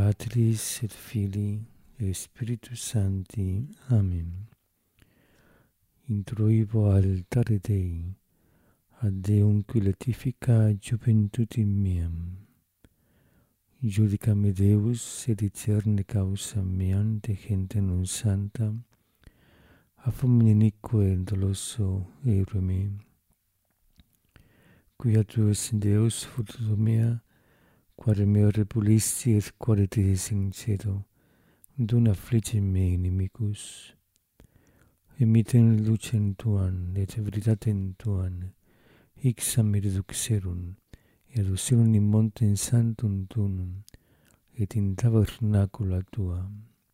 Patris et Filii et Spiritus Sancti. Amen. Introibo altare Dei, ad Deum qui letifica juventutem meam. Judicame Deus et discerne causa meam de gente non santa, a fomine inique doloso eure me. Quia tuus Deus fructus mea, quare meo repulisti et quare te sincedo, dum afflige me inimicus. Emiten lucem tuam et veritatem tuam, ixam reduxerum, et aducerum in montem sanctum tuum, et in tabernacula tua.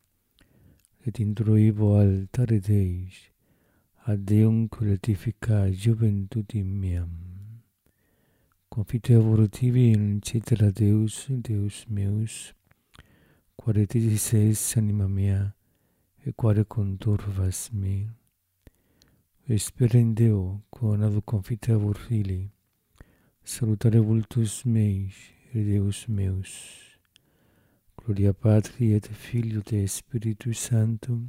Et introibo altare Dei, ad Deum collectifica juventutem meam. Confiteor tibi in cetera Deus, Deus meus, quare titis es anima mea, et quare conturbas me. Espera in Deo, quo nado confiteor Filii, salutare vultus meis, et Deus meus. Gloria Patri et Filio et Spiritus Sanctum,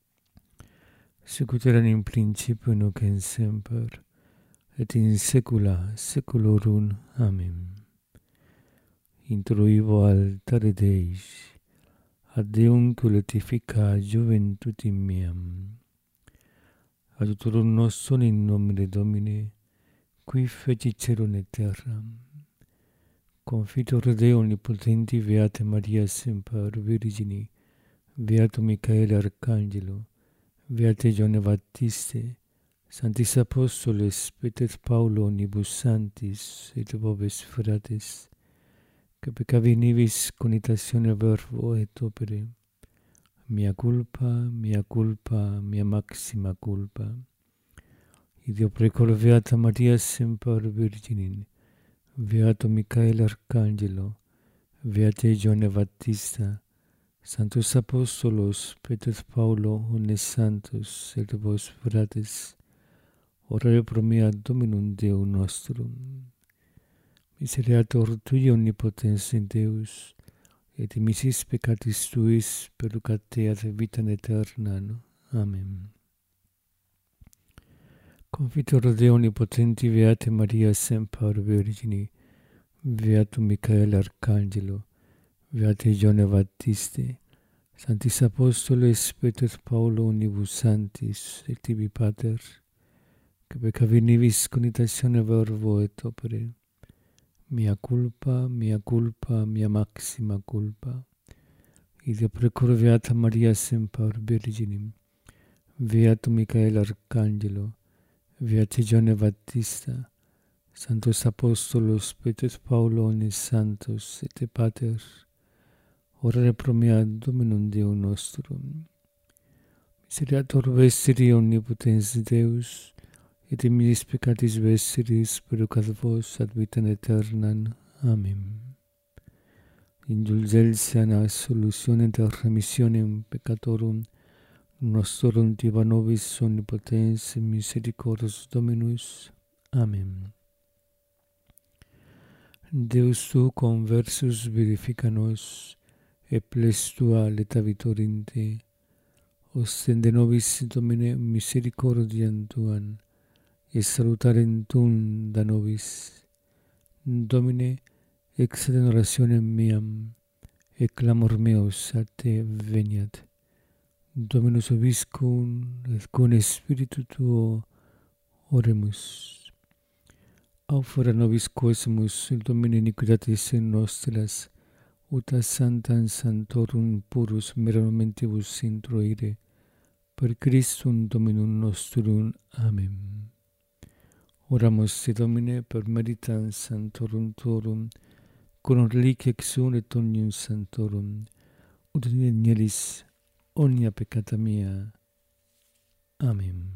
sicut erat in principio nunc et semper, et in saecula saeculorum. Amen. Introibo altare Dei, ad Deum collectifica juventutem meam. Adiutorum nostrum in nomine Domini, qui fecit caelum et terram. Confitor Deo omnipotenti, Beata Maria semper Virgini, Beato Michaele Arcangelo, Beate Ioanne Baptiste, Sanctis Apostoles, Peter Paulo, Nibus Sanctis, et vobis fratres, que peccavi nibis conitatione verbo et opere, mea culpa, mea maxima culpa. Ideo precor Beata Maria semper Virgini, Beato Michaele Arcangelo, Beate Ioanne Baptista, Sanctus Apostolos, Peter Paulo, omnes santos, et vos fratres, orare pro mea Dominum Deum nostrum. Misereatur Tui omnipotens Deus, et dimissis peccatis Tuis perducat ad vitam aeternam. Amen. Confitor Deo omnipotenti, Beate Maria semper Virgini, Beatum Michaele Arcangelo, Beate Ioanne Baptiste, Sanctis Apostoles, Peter Paulo, Nibus Sanctis, et tibi Pater, que peccavi nibis conitatione verbo et opere, mea culpa, mea maxima culpa. Ideo precor Beata Maria semper Virginim, Beatum Michaele Arcangelo, Beate Ioanne Baptista, Sanctus Apostolos, Peter Paulo, omnes santos, et Pater, orare pro mea Dominum Deum nostrum. Misereatur vestri omnipotens Deus, et dimissis peccatis vestris perducat vos ad vitam aeternam. Amen. Indulgentia et absolutione et remissionem peccatorum nostrorum diva nobis omnipotens misericordis Dominus. Amen. Deus tu conversus vivifica nos, et ples tua letavitur in te. Ostende nobis, Domine, misericordiam tuam, et salutarem tuum da nobis. Domine, exaudit orationem meam, et clamor meus a te veniat. Dominus vobiscum, et cum spiritu tuo oremus. Aufora nobis quesumus, Domine, iniquitatis nostras, ut a sanctam sanctorum purus meramentibus introire, per Christum Dominum nostrum. Amen. Oramus te, Domine, per meritam sanctorum tuorum, cum reliquia exum et omnium sanctorum, ut inieris omnia peccata mea. Amen.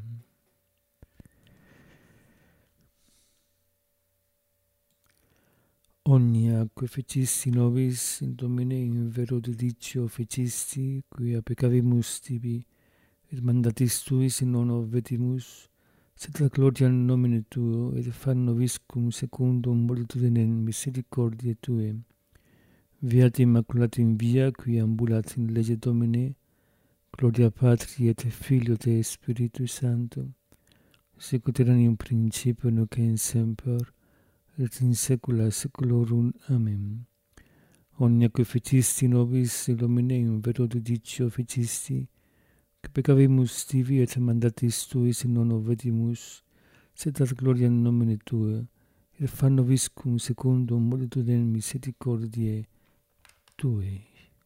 Omnia quae fecisti nobis, Domine, in vero dedicio fecisti, quia peccavimus tibi, et mandatis tuis in nono vetimus, sed la gloria nomine tuo, et fan nobiscum secundum multitudinem misericordiae tuae. Beata Immaculata in via, qui ambulat in legge Domini, gloria Patri et Filio et Spiritus Sancto, sicut erat in principio nunc et in semper, et in saecula saeculorum. Amen. Omnia que fecisti nobis Domine in vero judicio fecisti, que peccavimus tibi et mandatis tuis non obedimus, sed ad gloria nomine Tue, et fa nobiscum secundum multitudinem misericordiae Tue.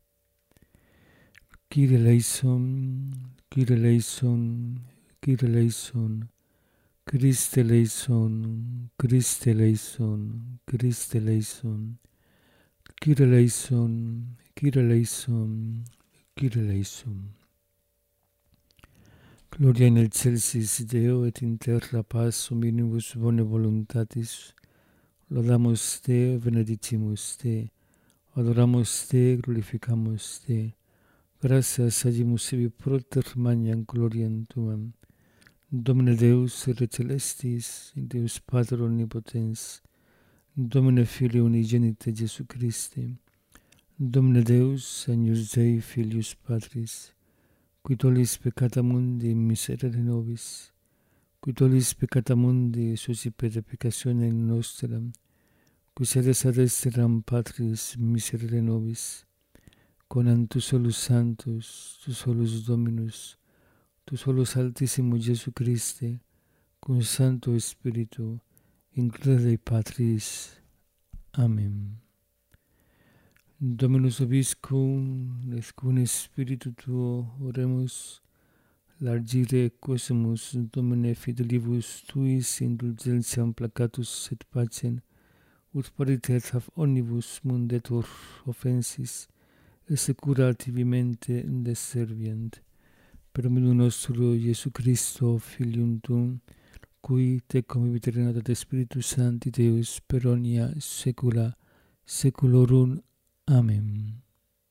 Kyrie eleison, Kyrie eleison, Kyrie eleison, Christe eleison, Christe eleison, Christe eleison, Kyrie eleison, Kyrie eleison, Kyrie eleison. Gloria in excelsis Deo et in terra paz omnibus bone voluntatis. Laudamus Te, benedicimus Te, adoramus Te, glorificamus Te. Gratias agimus ibi proter magnam gloriam Tuam. Domine Deus, Re Celestis, Deus Pater Omnipotens, Domine Filio Unigenite Jesu Christe, Domine Deus, Agnus Dei Filius Patris, qui tollis peccata mundi miserere nobis, qui tollis peccata mundi suscipere peccationem nostram, qui sedes ad esteram Patris miserere nobis, conam tu solus Sanctus, tu solus Dominus, tu solus Altissimus Jesu Christe, cum Sancto Spiritu, in gloria Dei Patris. Amen. Dominus vobiscum, et cum Spiritu Tuo, oremus, largire quosimus Domine fidelibus Tuis indulgentiam placatus et pacem, ut paritet ab omnibus mundetur offensis, et secura tibimente deservient. Per omnium nostro Iesu Christo, Filium Tuum, cui tecum vivit et Spiritus Sancti Deus per omnia saecula saeculorum. Amén.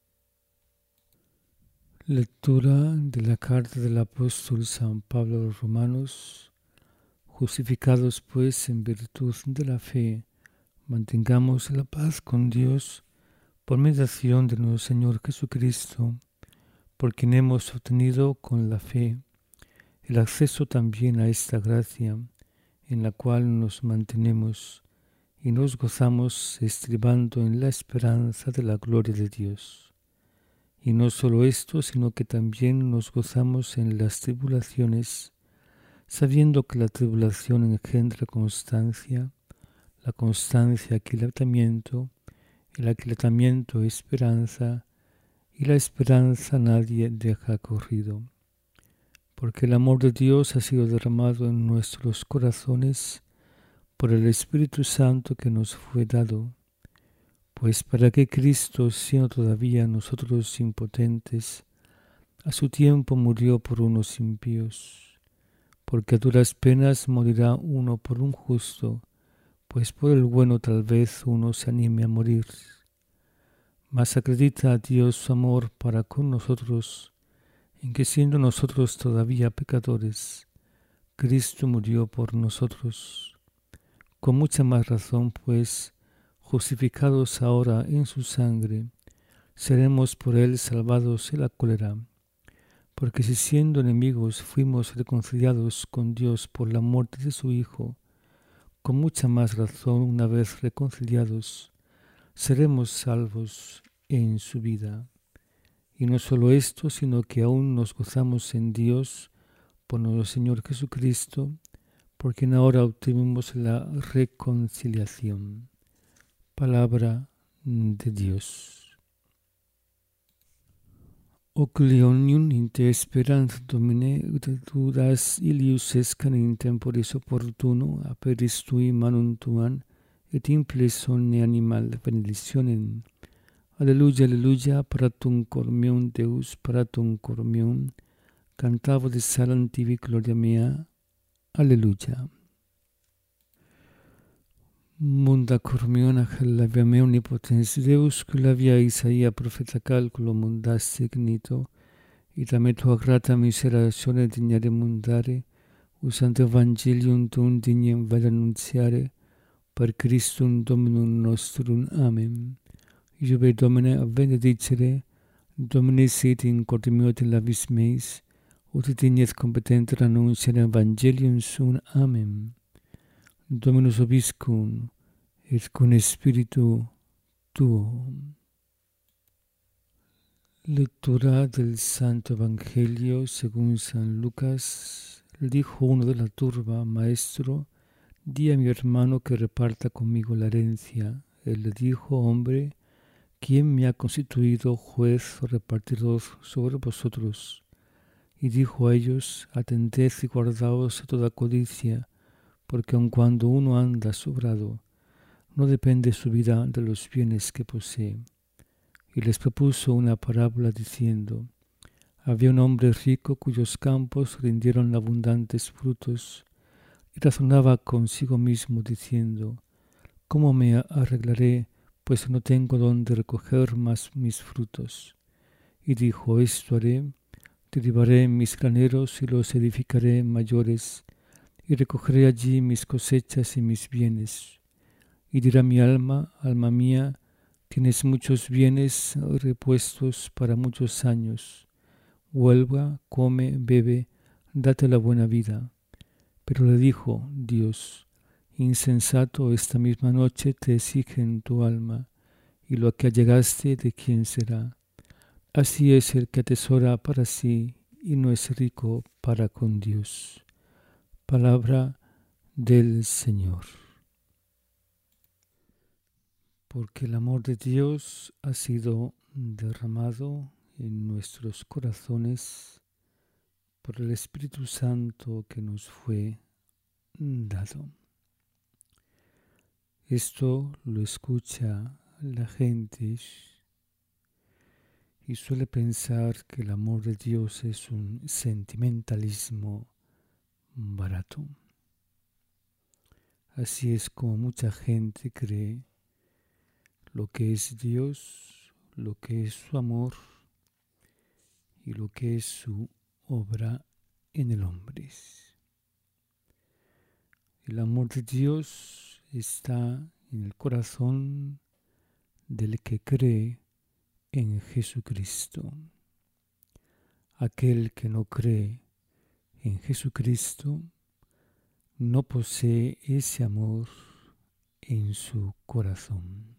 Lectura de la carta del apóstol San Pablo a los Romanos. Justificados pues en virtud de la fe, mantengamos la paz con Dios por mediación de nuestro Señor Jesucristo, por quien hemos obtenido con la fe el acceso también a esta gracia, en la cual nos mantenemos y nos gozamos estribando en la esperanza de la gloria de Dios. Y no solo esto, sino que también nos gozamos en las tribulaciones, sabiendo que la tribulación engendra constancia, la constancia aquilatamiento, el aquilatamiento esperanza, y la esperanza nadie deja corrido. Porque el amor de Dios ha sido derramado en nuestros corazones por el Espíritu Santo que nos fue dado. Pues para que Cristo, siendo todavía nosotros impotentes, a su tiempo murió por unos impíos, porque a duras penas morirá uno por un justo, pues por el bueno tal vez uno se anime a morir. Mas acredita a Dios su amor para con nosotros, en que siendo nosotros todavía pecadores, Cristo murió por nosotros. Con mucha más razón, pues, justificados ahora en su sangre, seremos por él salvados de la cólera. Porque si siendo enemigos fuimos reconciliados con Dios por la muerte de su Hijo, con mucha más razón, una vez reconciliados, seremos salvos en su vida. Y no solo esto, sino que aún nos gozamos en Dios por nuestro Señor Jesucristo, por quien ahora obtuvimos la reconciliación. Palabra de Dios. Oclionium in te speranza Domine, ut tu das ilius escan in temporis opportuno, aperis tui manum tuam, et imples omne animal benedictionem. Alleluia, alleluia, paratum cor meum Deus, paratum cor meum, cantavo de salam tibi gloria mea. Alleluia. Munda cor meum lavia mea omnipotens Deus, qui lavia Isaia profeta calculo mundaste ignito, id a me tua grata miseratione dignare mundare, usante evangelium tuum dignem vel annunziare, per Christum Dominum nostrum. Amen. Iuve Domine benedicere, Domine sit in corde meo et in labis meis, ut dignes competenter annunciare Evangelium suum. Amen. Dominus vobiscum, et cum spiritu tuo. Lectura del Santo Evangelio según San Lucas. Dijo uno de la turba: Maestro, di a mi hermano que reparta conmigo la herencia. Él le dijo: Hombre, ¿quién me ha constituido juez o repartidor sobre vosotros? Y dijo a ellos: Atended y guardaos de toda codicia, porque aun cuando uno anda sobrado, no depende su vida de los bienes que posee. Y les propuso una parábola diciendo: Había un hombre rico cuyos campos rindieron abundantes frutos, y razonaba consigo mismo diciendo: ¿Cómo me arreglaré, pues no tengo donde recoger más mis frutos? Y dijo: Esto haré: derribaré mis graneros y los edificaré mayores, y recogeré allí mis cosechas y mis bienes. Y dirá mi alma: Alma mía, tienes muchos bienes repuestos para muchos años. Huelga, come, bebe, date la buena vida. Pero le dijo Dios: Insensato, esta misma noche te exigen tu alma, y lo que allegaste, ¿de quién será? Así es el que atesora para sí y no es rico para con Dios. Palabra del Señor. Porque el amor de Dios ha sido derramado en nuestros corazones por el Espíritu Santo que nos fue dado. Esto lo escucha la gente y suele pensar que el amor de Dios es un sentimentalismo barato. Así es como mucha gente cree lo que es Dios, lo que es su amor y lo que es su obra en el hombre. El amor de Dios está en el corazón del que cree en Jesucristo. Aquel que no cree en Jesucristo no posee ese amor en su corazón.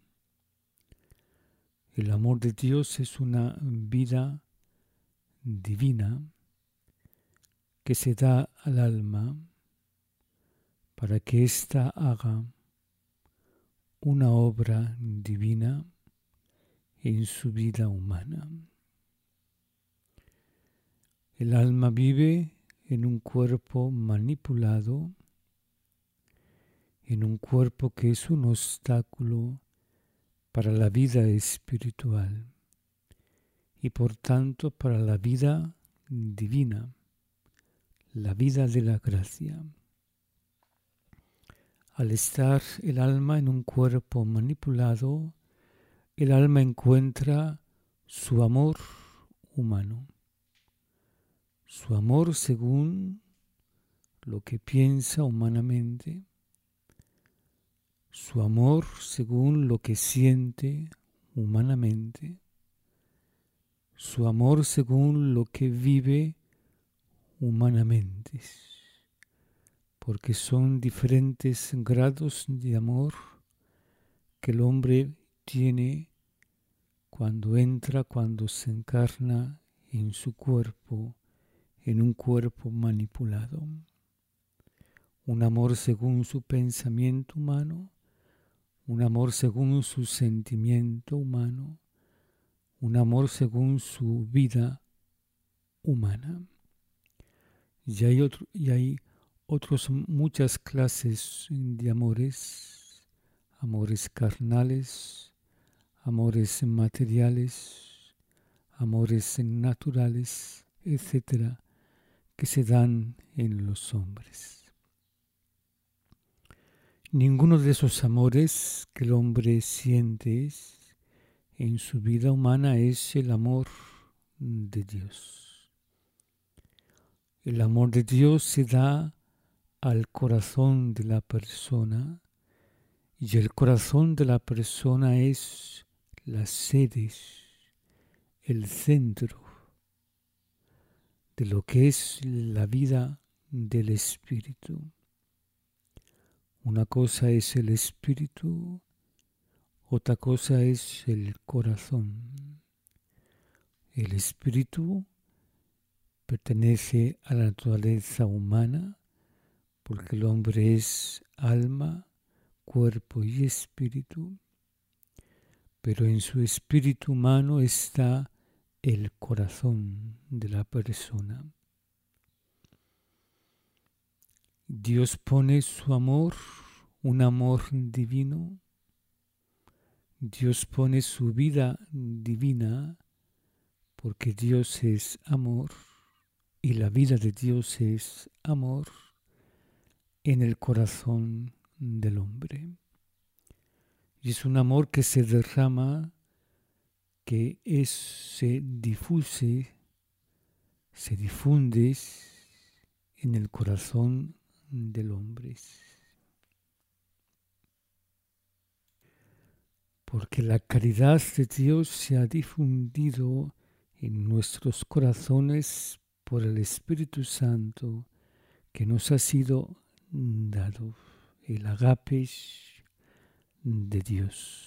El amor de Dios es una vida divina que se da al alma para que ésta haga una obra divina en su vida humana. El alma vive en un cuerpo manipulado, en un cuerpo que es un obstáculo para la vida espiritual y por tanto para la vida divina, la vida de la gracia. Al estar el alma en un cuerpo manipulado, el alma encuentra su amor humano, su amor según lo que piensa humanamente, su amor según lo que siente humanamente, su amor según lo que vive humanamente, porque son diferentes grados de amor que el hombre tiene cuando se encarna en su cuerpo, en un cuerpo manipulado. Un amor según su pensamiento humano, un amor según su sentimiento humano, un amor según su vida humana. Y hay otras muchas clases de amores, amores carnales, amores materiales, amores naturales, etcétera, que se dan en los hombres. Ninguno de esos amores que el hombre siente en su vida humana es el amor de Dios. El amor de Dios se da al corazón de la persona y el corazón de la persona es las sedes, el centro de lo que es la vida del espíritu. Una cosa es el espíritu, otra cosa es el corazón. El espíritu pertenece a la naturaleza humana porque el hombre es alma, cuerpo y espíritu, pero en su espíritu humano está el corazón de la persona. Dios pone su amor, un amor divino. Dios pone su vida divina porque Dios es amor y la vida de Dios es amor en el corazón del hombre. Y es un amor que se derrama, que se difunde en el corazón del hombre. Porque la caridad de Dios se ha difundido en nuestros corazones por el Espíritu Santo que nos ha sido dado, el agape de Dios.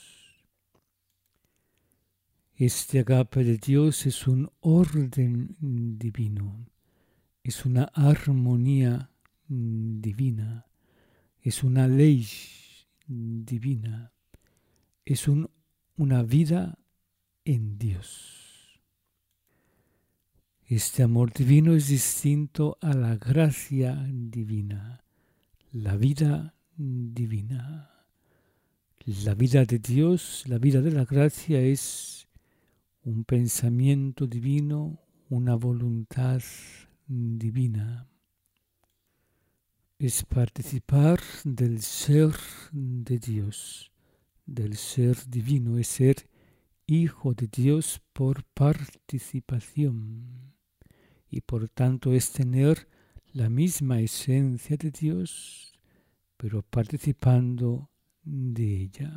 Este agape de Dios es un orden divino, es una armonía divina, es una ley divina, es una vida en Dios. Este amor divino es distinto a la gracia divina, la vida divina. La vida de Dios, la vida de la gracia es un pensamiento divino, una voluntad divina. Es participar del ser de Dios, del ser divino, es ser hijo de Dios por participación y por tanto es tener la misma esencia de Dios, pero participando de ella.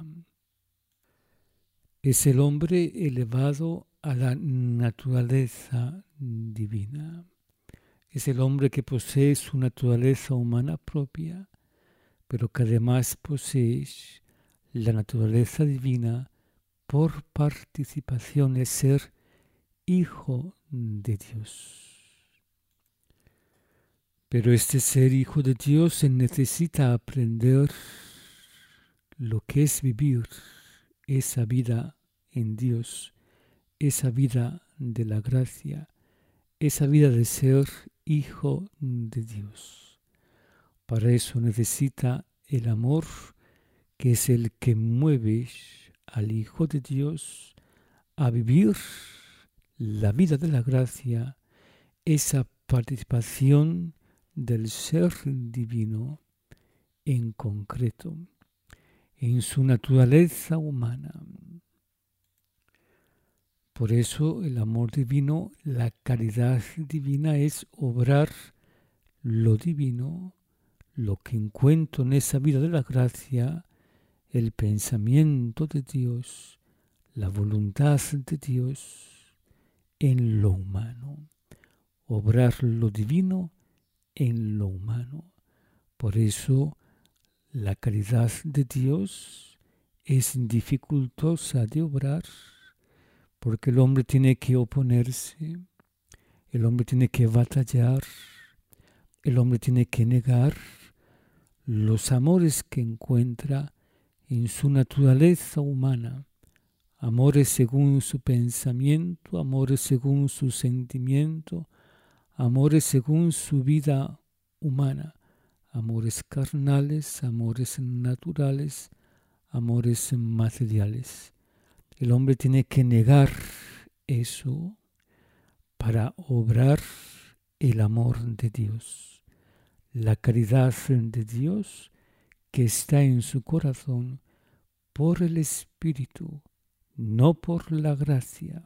Es el hombre elevado a la naturaleza divina. Es el hombre que posee su naturaleza humana propia, pero que además posee la naturaleza divina por participación, es ser hijo de Dios. Pero este ser hijo de Dios se necesita aprender lo que es vivir esa vida en Dios, esa vida de la gracia, esa vida de ser hijo de Dios. Para eso necesita el amor, que es el que mueve al Hijo de Dios a vivir la vida de la gracia, esa participación del ser divino en concreto, en su naturaleza humana. Por eso el amor divino, la caridad divina es obrar lo divino, lo que encuentro en esa vida de la gracia, el pensamiento de Dios, la voluntad de Dios en lo humano. Obrar lo divino en lo humano. Por eso la caridad de Dios es dificultosa de obrar, porque el hombre tiene que oponerse, el hombre tiene que batallar, el hombre tiene que negar los amores que encuentra en su naturaleza humana, amores según su pensamiento, amores según su sentimiento, amores según su vida humana, amores carnales, amores naturales, amores materiales. El hombre tiene que negar eso para obrar el amor de Dios, la caridad de Dios que está en su corazón por el Espíritu, no por la gracia.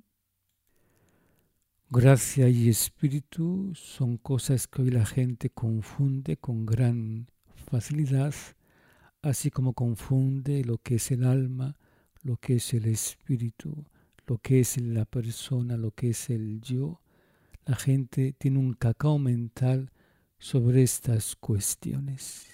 Gracia y espíritu son cosas que hoy la gente confunde con gran facilidad, así como confunde lo que es el alma, lo que es el espíritu, lo que es la persona, lo que es el yo. La gente tiene un cacao mental sobre estas cuestiones.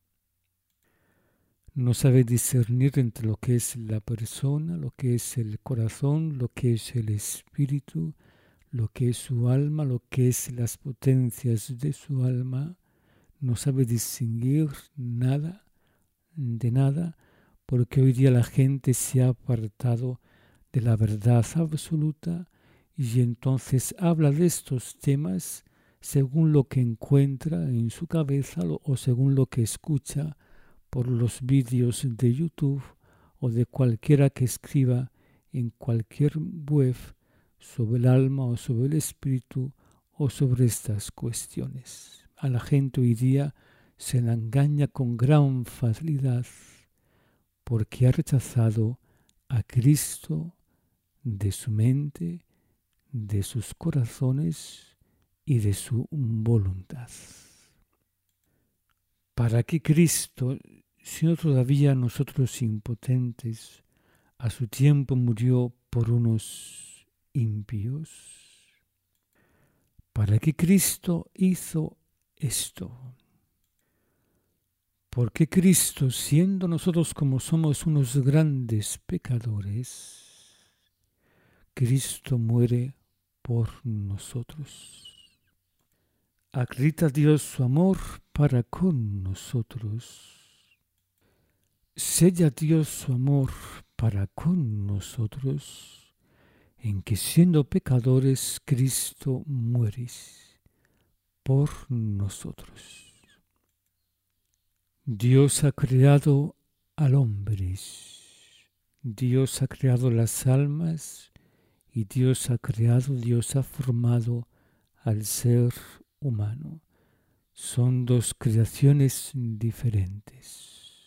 No sabe discernir entre lo que es la persona, lo que es el corazón, lo que es el espíritu, lo que es su alma, lo que es las potencias de su alma. No sabe distinguir nada de nada, porque hoy día la gente se ha apartado de la verdad absoluta y entonces habla de estos temas según lo que encuentra en su cabeza o según lo que escucha por los vídeos de YouTube o de cualquiera que escriba en cualquier web sobre el alma o sobre el espíritu o sobre estas cuestiones. A la gente hoy día se la engaña con gran facilidad porque ha rechazado a Cristo de su mente, de sus corazones y de su voluntad. ¿Para qué Cristo, sino todavía nosotros impotentes, a su tiempo murió por unos impíos? ¿Para qué Cristo hizo esto? ¿Por qué Cristo, siendo nosotros como somos unos grandes pecadores, Cristo muere por nosotros? Acredita Dios su amor para con nosotros. Sella Dios su amor para con nosotros, en que siendo pecadores, Cristo muere por nosotros. Dios ha creado al hombre, Dios ha creado las almas y Dios ha formado al ser humano. Son dos creaciones diferentes.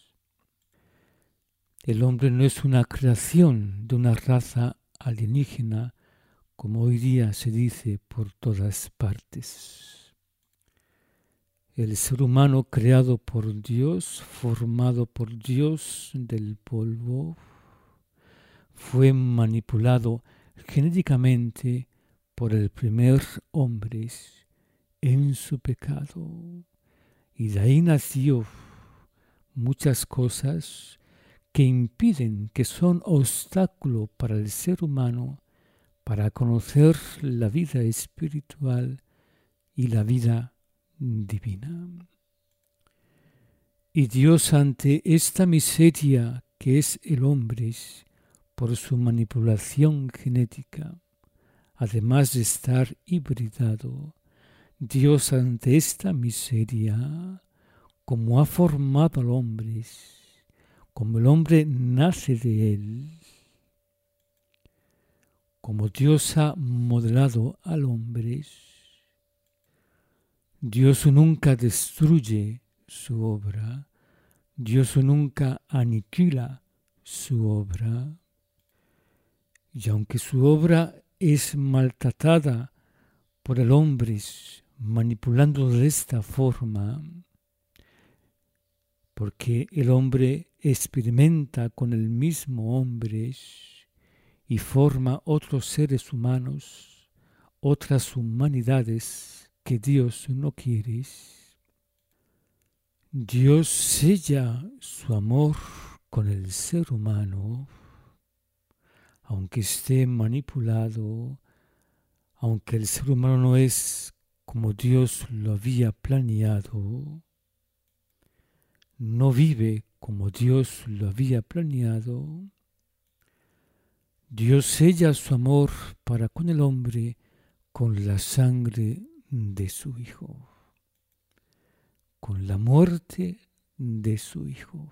El hombre no es una creación de una raza alienígena, como hoy día se dice por todas partes. El ser humano creado por Dios, formado por Dios del polvo, fue manipulado genéticamente por el primer hombre en su pecado. Y de ahí nació muchas cosas que impiden, que son obstáculo para el ser humano para conocer la vida espiritual y la vida divina. Y Dios, ante esta miseria que es el hombre por su manipulación genética, además de estar hibridado, Dios, ante esta miseria, como ha formado al hombre, como el hombre nace de él, como Dios ha modelado al hombre, Dios nunca destruye su obra, Dios nunca aniquila su obra, y aunque su obra es maltratada por el hombre, manipulando de esta forma, porque el hombre experimenta con el mismo hombre y forma otros seres humanos, otras humanidades que Dios no quiere. Dios sella su amor con el ser humano, aunque esté manipulado, aunque el ser humano no es como Dios lo había planeado, no vive como Dios lo había planeado. Dios sella su amor para con el hombre con la sangre de su Hijo, con la muerte de su Hijo,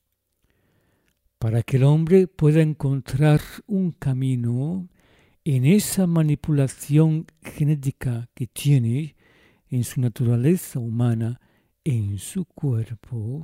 para que el hombre pueda encontrar un camino en esa manipulación genética que tiene en su naturaleza humana, en su cuerpo,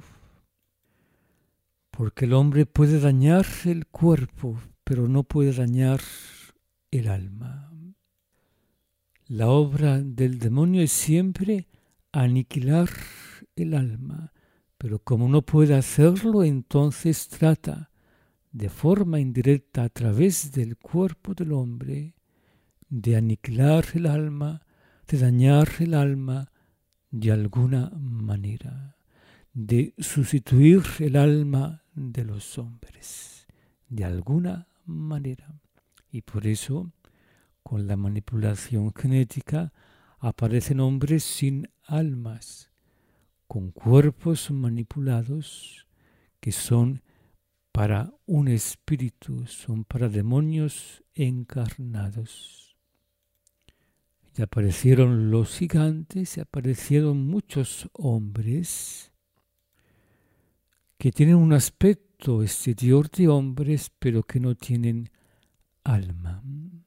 porque el hombre puede dañar el cuerpo, pero no puede dañar el alma. La obra del demonio es siempre aniquilar el alma, pero como no puede hacerlo, entonces trata de forma indirecta a través del cuerpo del hombre, de aniquilar el alma, de dañar el alma de alguna manera, de sustituir el alma de los hombres, de alguna manera. Y por eso, con la manipulación genética, aparecen hombres sin almas, con cuerpos manipulados que son para un espíritu, son para demonios encarnados. Y aparecieron los gigantes, y aparecieron muchos hombres que tienen un aspecto exterior de hombres, pero que no tienen alma.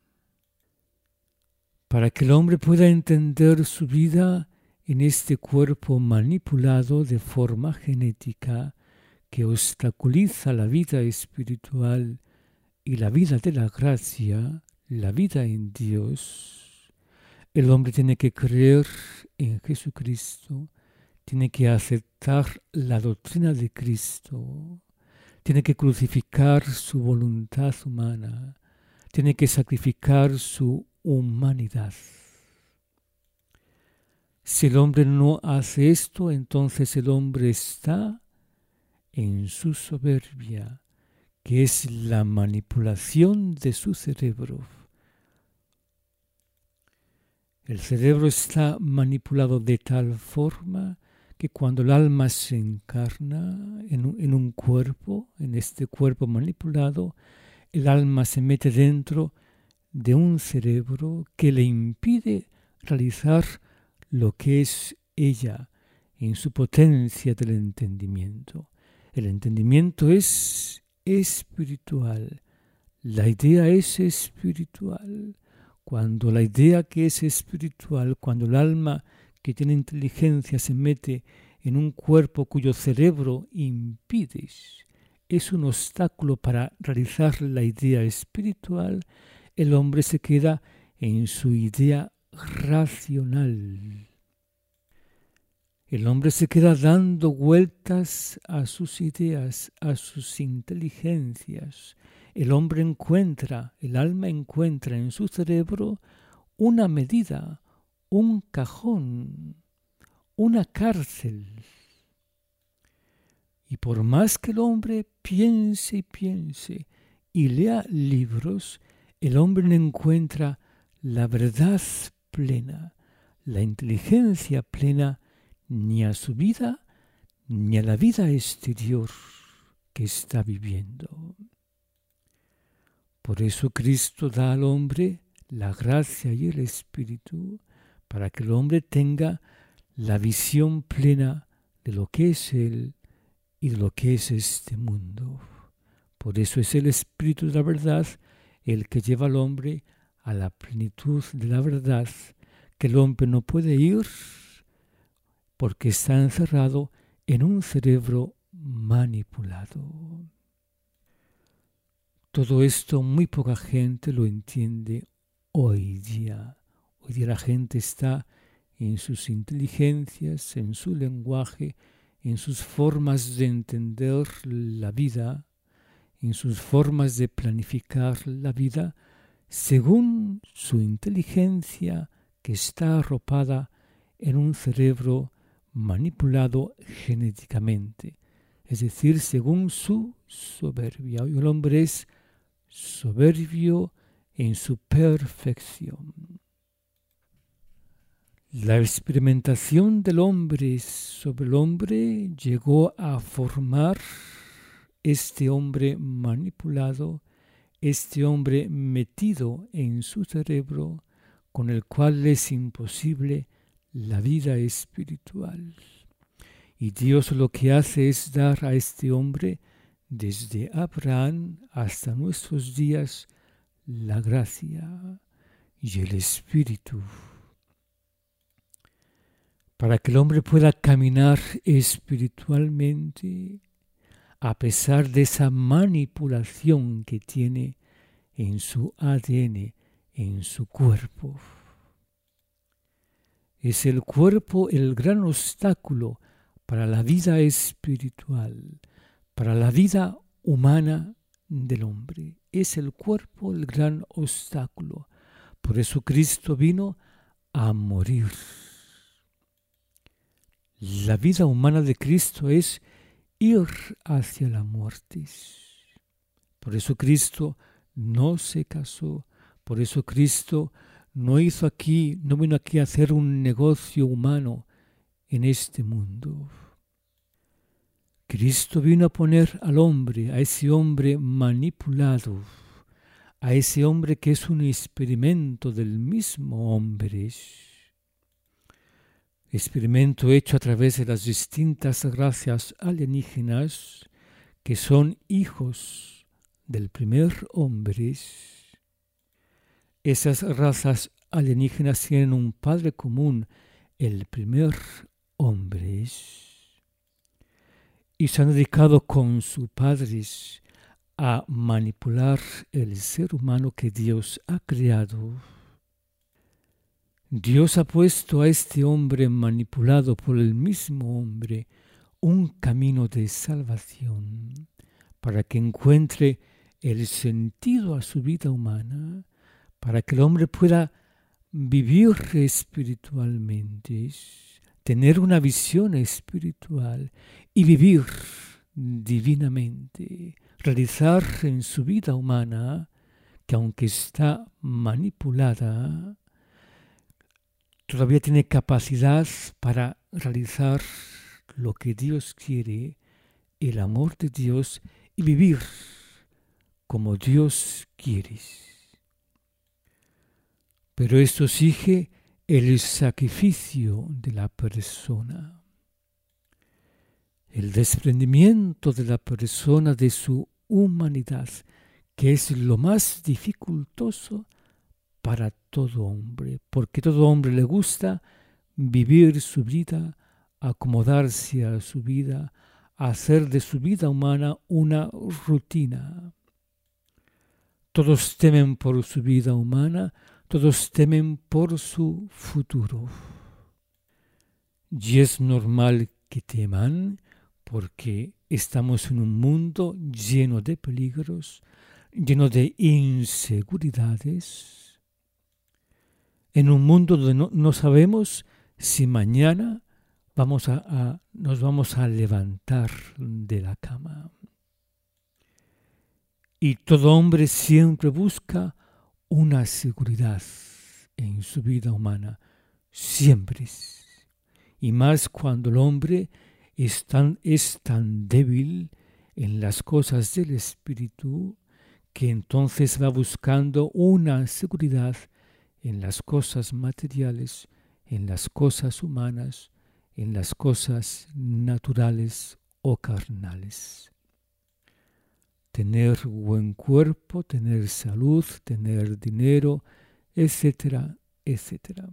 Para que el hombre pueda entender su vida en este cuerpo manipulado de forma genética que obstaculiza la vida espiritual y la vida de la gracia, la vida en Dios, el hombre tiene que creer en Jesucristo, tiene que aceptar la doctrina de Cristo, tiene que crucificar su voluntad humana, tiene que sacrificar su humanidad. Si el hombre no hace esto, entonces el hombre está en su soberbia, que es la manipulación de su cerebro. El cerebro está manipulado de tal forma que cuando el alma se encarna en un cuerpo, en este cuerpo manipulado, el alma se mete dentro de un cerebro que le impide realizar lo que es ella en su potencia del entendimiento. El entendimiento es espiritual, la idea es espiritual. Cuando la idea que es espiritual, cuando el alma que tiene inteligencia se mete en un cuerpo cuyo cerebro impide, es un obstáculo para realizar la idea espiritual, el hombre se queda en su idea racional. El hombre se queda dando vueltas a sus ideas, a sus inteligencias. El hombre encuentra, el alma encuentra en su cerebro una medida, un cajón, una cárcel. Y por más que el hombre piense y piense y lea libros, el hombre no encuentra la verdad plena, la inteligencia plena, ni a su vida, ni a la vida exterior que está viviendo. Por eso Cristo da al hombre la gracia y el Espíritu para que el hombre tenga la visión plena de lo que es Él y de lo que es este mundo. Por eso es el Espíritu de la verdad el que lleva al hombre a la plenitud de la verdad, que el hombre no puede ir porque está encerrado en un cerebro manipulado. Todo esto muy poca gente lo entiende hoy día. Hoy día la gente está en sus inteligencias, en su lenguaje, en sus formas de entender la vida, en sus formas de planificar la vida, según su inteligencia que está arropada en un cerebro manipulado genéticamente, es decir, según su soberbia. Hoy el hombre es soberbio en su perfección. La experimentación del hombre sobre el hombre llegó a formar este hombre manipulado, este hombre metido en su cerebro, con el cual es imposible la vida espiritual. Y Dios lo que hace es dar a este hombre, desde Abraham hasta nuestros días, la gracia y el Espíritu, para que el hombre pueda caminar espiritualmente a pesar de esa manipulación que tiene en su ADN, en su cuerpo. Es el cuerpo el gran obstáculo para la vida espiritual, para la vida humana del hombre. Es el cuerpo el gran obstáculo. Por eso Cristo vino a morir. La vida humana de Cristo es ir hacia la muerte. Por eso Cristo no se casó. Por eso Cristo no vino aquí a hacer un negocio humano en este mundo. Cristo vino a poner al hombre, a ese hombre manipulado, a ese hombre que es un experimento del mismo hombre. Experimento hecho a través de las distintas razas alienígenas que son hijos del primer hombre. Esas razas alienígenas tienen un padre común, el primer hombre. Y se han dedicado con sus padres a manipular el ser humano que Dios ha creado. Dios ha puesto a este hombre manipulado por el mismo hombre un camino de salvación para que encuentre el sentido a su vida humana, para que el hombre pueda vivir espiritualmente, tener una visión espiritual y vivir divinamente, realizar en su vida humana, que aunque está manipulada, todavía tiene capacidad para realizar lo que Dios quiere, el amor de Dios, y vivir como Dios quiere. Pero esto exige el sacrificio de la persona, el desprendimiento de la persona de su humanidad, que es lo más dificultoso para todo hombre, porque todo hombre le gusta vivir su vida, acomodarse a su vida, hacer de su vida humana una rutina. Todos temen por su vida humana, todos temen por su futuro. Y es normal que teman porque estamos en un mundo lleno de peligros, lleno de inseguridades, en un mundo donde no sabemos si mañana nos vamos a levantar de la cama. Y todo hombre siempre busca una seguridad en su vida humana, siempre. Y más cuando el hombre es tan débil en las cosas del espíritu, que entonces va buscando una seguridad en las cosas materiales, en las cosas humanas, en las cosas naturales o carnales. Tener buen cuerpo, tener salud, tener dinero, etcétera, etcétera.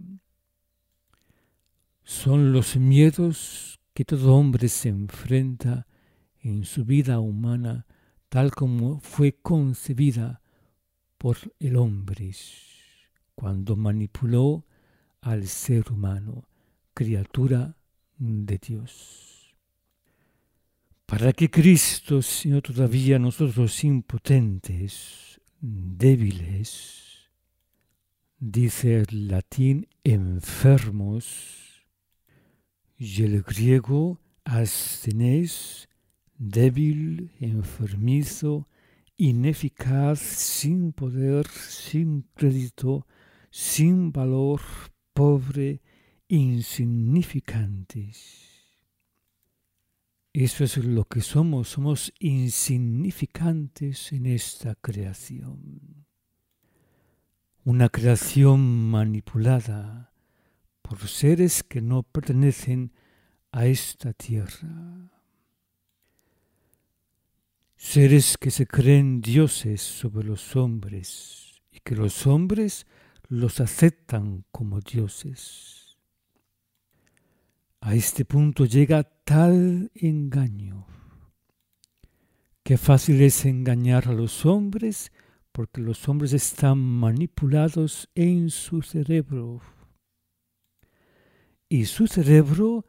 Son los miedos que todo hombre se enfrenta en su vida humana, tal como fue concebida por el hombre cuando manipuló al ser humano, criatura de Dios. Para que Cristo, sino todavía nosotros impotentes, débiles, dice el latín enfermos, y el griego asthenes, débil, enfermizo, ineficaz, sin poder, sin crédito, sin valor, pobre, insignificantes. Eso es lo que somos insignificantes en esta creación. Una creación manipulada por seres que no pertenecen a esta tierra. Seres que se creen dioses sobre los hombres y que los hombres los aceptan como dioses. A este punto llega tal engaño. Qué fácil es engañar a los hombres porque los hombres están manipulados en su cerebro. Y su cerebro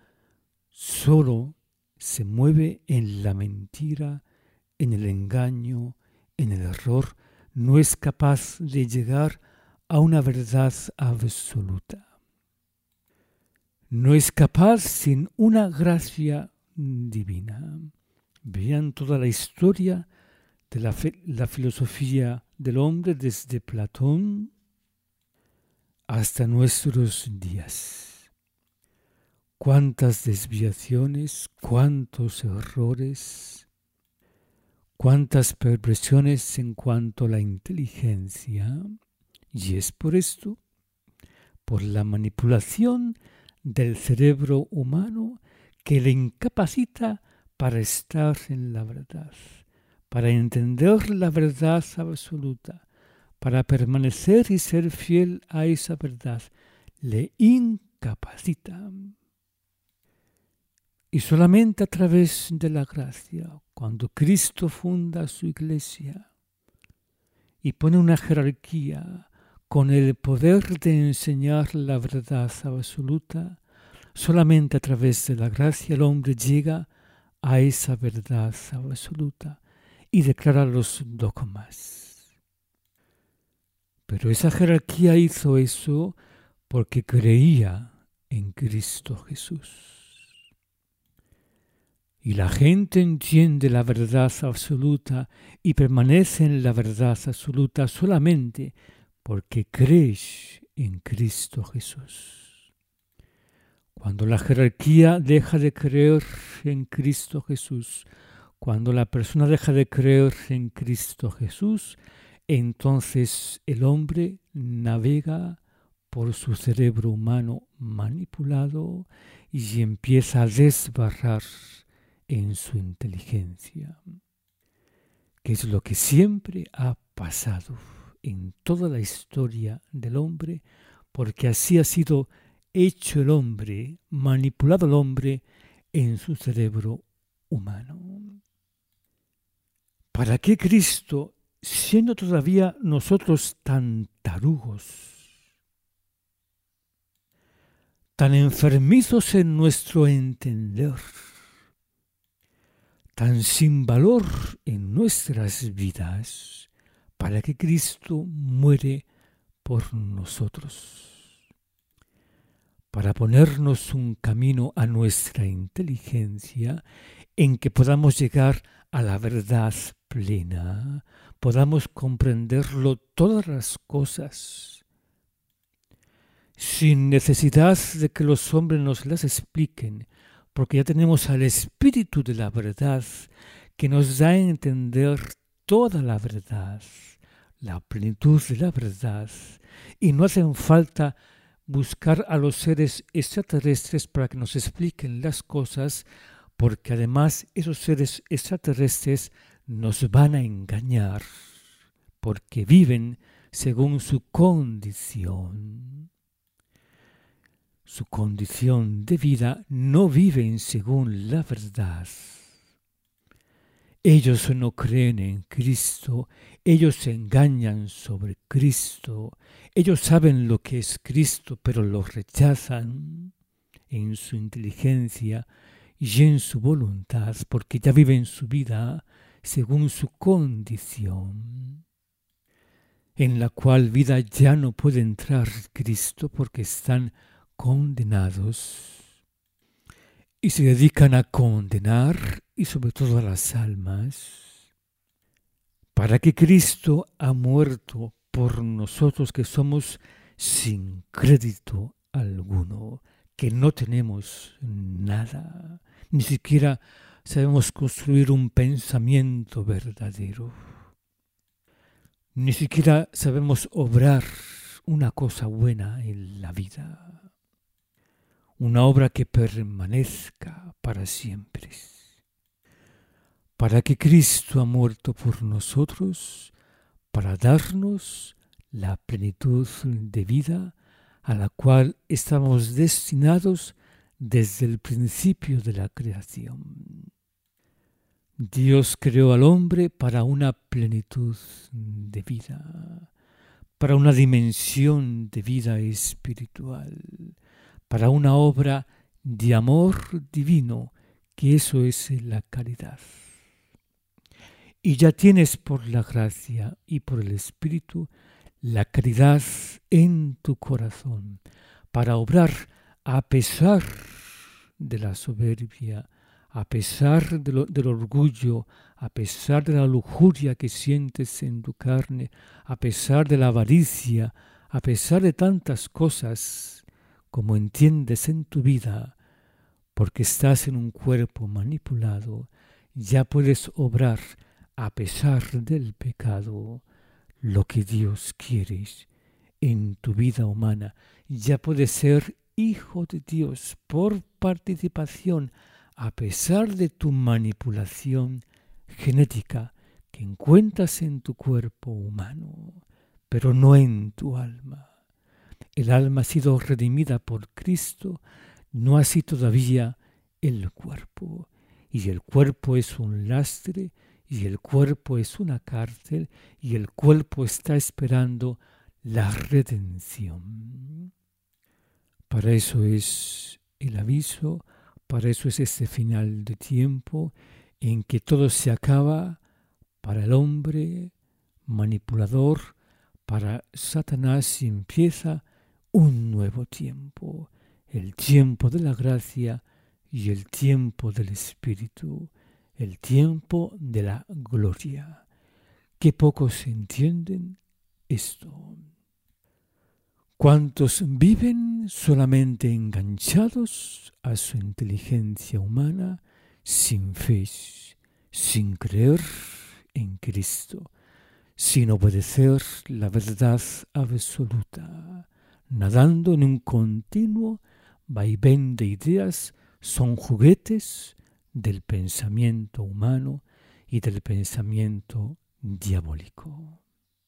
solo se mueve en la mentira, en el engaño, en el error, no es capaz de llegar a una verdad absoluta. No es capaz sin una gracia divina. Vean toda la historia de la filosofía del hombre desde Platón hasta nuestros días. Cuántas desviaciones, cuántos errores, cuántas perversiones en cuanto a la inteligencia. Y es por esto, por la manipulación del cerebro humano, que le incapacita para estar en la verdad, para entender la verdad absoluta, para permanecer y ser fiel a esa verdad. Le incapacita. Y solamente a través de la gracia, cuando Cristo funda su iglesia y pone una jerarquía con el poder de enseñar la verdad absoluta, solamente a través de la gracia el hombre llega a esa verdad absoluta y declara los dogmas. Pero esa jerarquía hizo eso porque creía en Cristo Jesús. Y la gente entiende la verdad absoluta y permanece en la verdad absoluta solamente porque crees en Cristo Jesús. Cuando la jerarquía deja de creer en Cristo Jesús, cuando la persona deja de creer en Cristo Jesús, entonces el hombre navega por su cerebro humano manipulado y empieza a desbarrar en su inteligencia, que es lo que siempre ha pasado en toda la historia del hombre, porque así ha sido hecho el hombre, manipulado el hombre en su cerebro humano. ¿Para qué Cristo, siendo todavía nosotros tan tarugos, tan enfermizos en nuestro entender, tan sin valor en nuestras vidas, para que Cristo muere por nosotros? Para ponernos un camino a nuestra inteligencia en que podamos llegar a la verdad plena, podamos comprenderlo todas las cosas, sin necesidad de que los hombres nos las expliquen, porque ya tenemos al Espíritu de la verdad que nos da a entender toda la verdad, la plenitud de la verdad, y no hacen falta buscar a los seres extraterrestres para que nos expliquen las cosas, porque además esos seres extraterrestres nos van a engañar, porque viven según su condición. Su condición de vida, no viven según la verdad. Ellos no creen en Cristo, ellos se engañan sobre Cristo, ellos saben lo que es Cristo, pero lo rechazan en su inteligencia y en su voluntad, porque ya viven su vida según su condición, en la cual vida ya no puede entrar Cristo porque están condenados y se dedican a condenar y sobre todo a las almas. ¿Para qué Cristo ha muerto por nosotros que somos sin crédito alguno, que no tenemos nada, ni siquiera sabemos construir un pensamiento verdadero, ni siquiera sabemos obrar una cosa buena en la vida, una obra que permanezca para siempre? ¿Para qué Cristo ha muerto por nosotros? Para darnos la plenitud de vida a la cual estamos destinados desde el principio de la creación. Dios creó al hombre para una plenitud de vida, para una dimensión de vida espiritual, para una obra de amor divino, que eso es la caridad. y ya tienes por la gracia y por el Espíritu la caridad en tu corazón para obrar a pesar de la soberbia, a pesar del orgullo, a pesar de la lujuria que sientes en tu carne, a pesar de la avaricia, a pesar de tantas cosas como entiendes en tu vida, porque estás en un cuerpo manipulado, ya puedes obrar a pesar del pecado lo que Dios quiere en tu vida humana. Ya puedes ser hijo de Dios por participación a pesar de tu manipulación genética que encuentras en tu cuerpo humano, pero no en tu alma. El alma ha sido redimida por Cristo, no así todavía el cuerpo. Y el cuerpo es un lastre, y el cuerpo es una cárcel, y el cuerpo está esperando la redención. Para eso es el aviso, para eso es este final de tiempo en que todo se acaba para el hombre manipulador, para Satanás, y empieza un nuevo tiempo, el tiempo de la gracia y el tiempo del Espíritu, el tiempo de la gloria. Qué pocos entienden esto. ¿Cuántos viven solamente enganchados a su inteligencia humana, sin fe, sin creer en Cristo, sin obedecer la verdad absoluta, nadando en un continuo vaivén de ideas? Son juguetes del pensamiento humano y del pensamiento diabólico.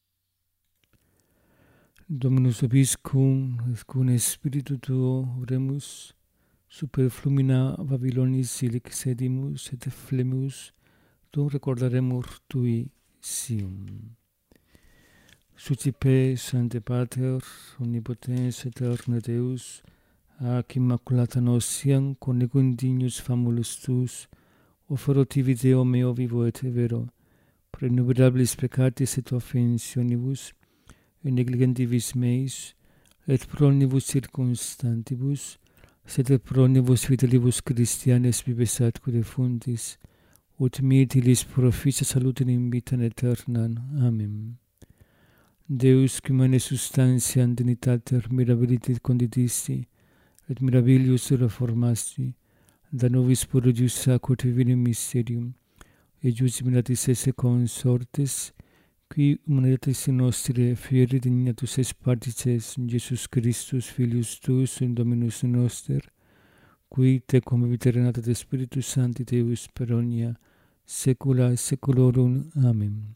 Dominus vobiscum, et cum spiritu tuo, oremus, super flumina Babylonis silic sedimus et flemus, dum recordaremus tui sium. Sucipe, Sancte Pater, omnipotens aeterne Deus, ac immaculata nociam, conegum dignus famulus tuus, offero tibi Deo meo vivo et vero, pro innumerabilis peccatis et offensionibus, et negligentibus meis, et pro omnibus circumstantibus, sed et pro omnibus fidelibus Christianes vives atque defuntis, ut mirtilis proficia salutem in vitam aeternam. Amen. Deus, qui humanae substantiam dignitatem mirabilitate conditisti, et mirabilius reformasti, da nobis proddius quod divinum mysterium, et jus divinitatis esse consortes, qui humanitatis nostre fieri dignatus es partices Jesus Christus, Filius tuus, in Dominus noster, qui te convivit renata de Spiritus Sancti Deus per omnia saecula saeculorum. Amen.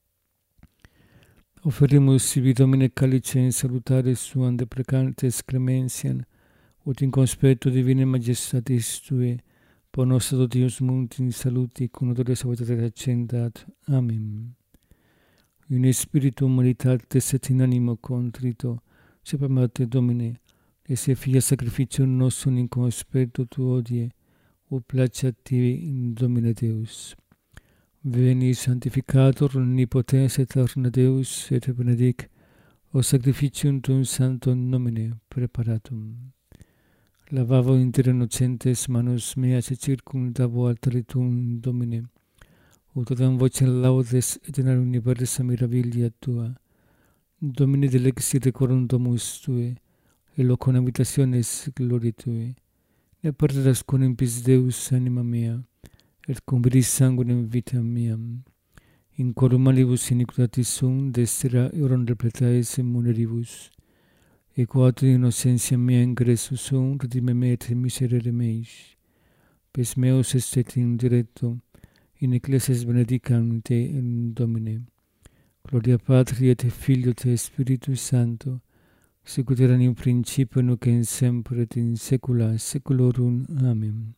Offerimus sibi Domine calicem salutare suam deprecantes clementiam, ut in conspectu divinae majestatis Tue, por nos Deus mundi in saluti, cum odore salutatis accendat. Amen. In spiritu humilitatis et in animo contrito, separat Domine, esse fia sacrificium nostrum in conspectu Tuo odie, ut placeat Tibi in Domine Deus. Veni sanctificator omnipotens aeterne Deus, et benedic o sacrificium Tuum sanctum nomine preparatum. Lavavo inter innocentes manus meas et circumdavo altare Tuum, Domine, ut odam vocem laudes et in universa mirabilia Tua. Domine delexi decorum domus Tue, et locum habitationes gloriae Tue. Ne perderas con impis Deus anima mea, et converis sanguinem vitam meam. In cor malibus iniquitatis sum, destera eorum repletaes muneribus. E quod innocentia mea ingressus sum, redime me et miserere meis. Pes meus est in directo, in ecclesias benedicam Te in Domine. Gloria Patri et Filio et Spiritus Sancto, sicut erat in principio nunc et semper et in saecula saeculorum. Amen.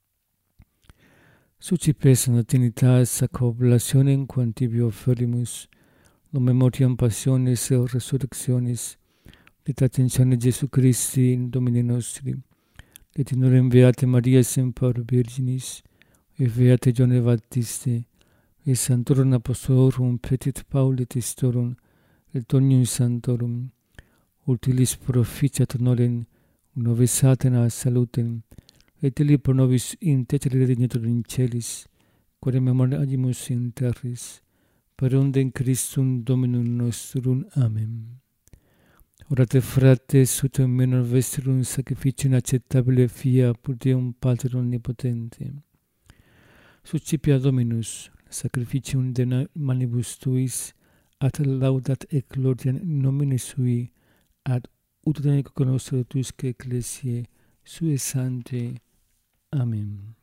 Sucipes natinitas ac oblationem quam Tibi offerimus, non memoriam passiones et resurrectionis, et attentione Jesu Christi in Domine nostri, et in orem beate Maria semper Virginis, et beate Johanne Baptiste, et Sanctorum Apostolorum Petit Paulitistorum et omnium Sanctorum, utilis proficiat honorem nobis Athena salutem, et illi pro nobis intercedere dignitur in celis, quare memoriamus in terris, per ondem Christum Dominum nostrum. Amen. Orate frates, ut menor vestrum sacrificium acceptabile fiat Deum Pater omnipotente. Suscipia Dominus sacrificium de manibus tuis, ad laudat et gloria nomine sui, ad utile cognoscere tuisque ecclesiae sue sanctae. Amen.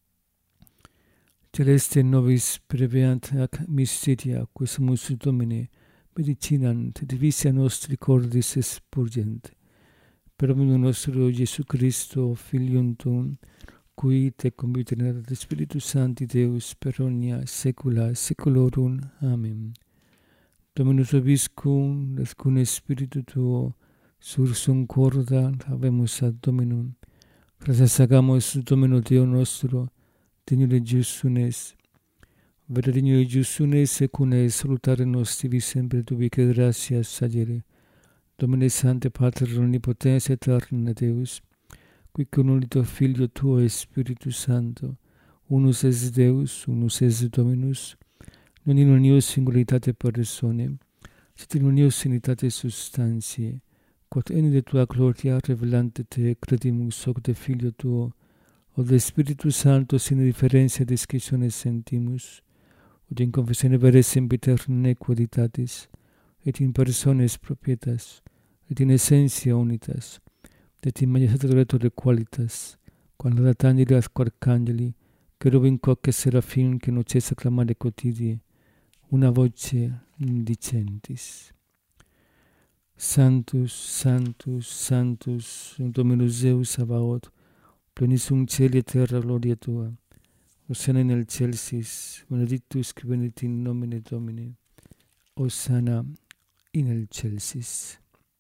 Celeste nobis preveant ac mysteria, quesumus Domine, medicinant et vitia nostri cordis expurgent. Per omnium nostro Iesu Christo, Filium Tuum, qui te conviterat Spiritus Sancti Deus per omnia saecula saeculorum. Amen. Dominus vobiscum, et cum spiritu tuo, sursum corda habemus ad Dominum. Gratias agamus Domino Deo nostro, digno de Iusunes. Vere digno de Iusunes et cune salutare nos tibi sempre dubique gratias agere. Domine Sancte Pater omnipotens et eterna Deus, qui con unito Filio tuo et Spiritus Sancto, unus es Deus, unus es Dominus, non in unio singularitate personae, sed in unio unitate substantiae, quod eni de tua gloria revelante te credimus hoc de Filio tuo, o de Spiritus Sancto sine differentia discissione sentimus, ut in confessione vere sempiternae qualitatis, et in persones propietas, et in essentia unitas, et in majestate Creator qualitas, quam laudat angeli ad arcangeli, cherubim quoque seraphim que non cessa clamare quotidie, una voce dicentis. Sanctus, Sanctus, Sanctus, Dominus Deus Sabaoth, plenissum caeli et terra gloria tua. Hosanna in excelsis, benedictus qui venit in nomine Domini. Hosanna in excelsis.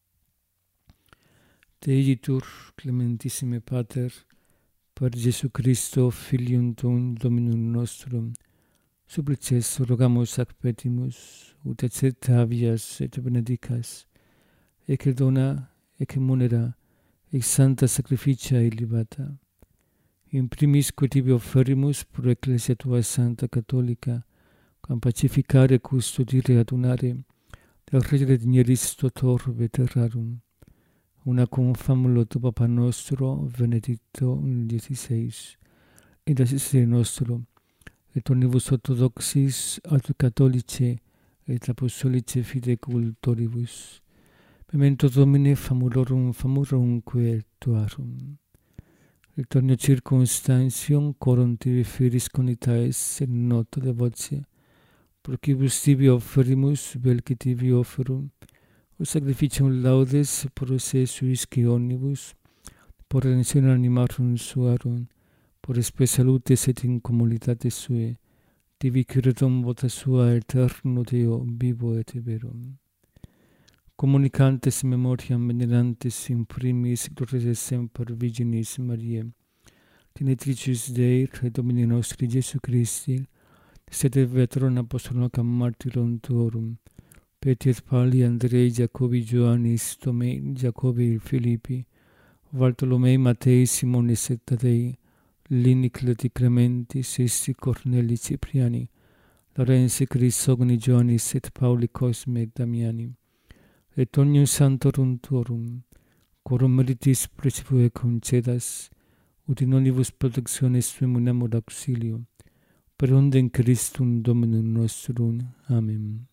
Te igitur, clementissime Pater, per Iesu Christo, Filium Tuum, Dominum nostrum, supplices rogamus ac petimus, ut acceptavias et benedicas, ec dona, ec munera, ec sancta sacrificia illibata. In primis quo tibi offerimus pro ecclesia tua sancta catholica, quam pacificare custodire adunare, del regere digneris totor terrarum, una cum famulo tu Papa nostro, Benedicto XVI, et assistere nostro, et omnibus orthodoxis, ad catholice, et apostolice fide cultoribus. Memento Domine famurumque tuarum. Et omnia circumstantium corum tibi firis conitaes in nota devotia, procibus tibi offerimus, velci tibi offerum, o sacrificium laudes pro se suisci omnibus, por redemptione animarum suarum, por spe salutes et in communitatis sue, tibi curatum vota sua eterno Deo vivo et verum. Communicantes memoriam venerantes in primis gloriae semper Virginis Mariae, Tenetricius Dei, Re Domini nostri Iesu Christi, sede veterum apostolum martyrum tuorum, Petri et Pauli, Andrei, Jacobi, Ioannis, Tomei, Jacobi, Filippi, Bartolomei, Matei, Simonis et Tadei, Lini, Cleti, Clementi, Sisti, Corneli, Cipriani, Lorenzi, Crisogni, Ioannis et Pauli, Cosme et Damiani, et omnium sanctorum tuorum, quorum meritis precipue concedas, ut in omnibus protectionis suum amor auxilio, per ondem Christum Dominum nostrum. Amen.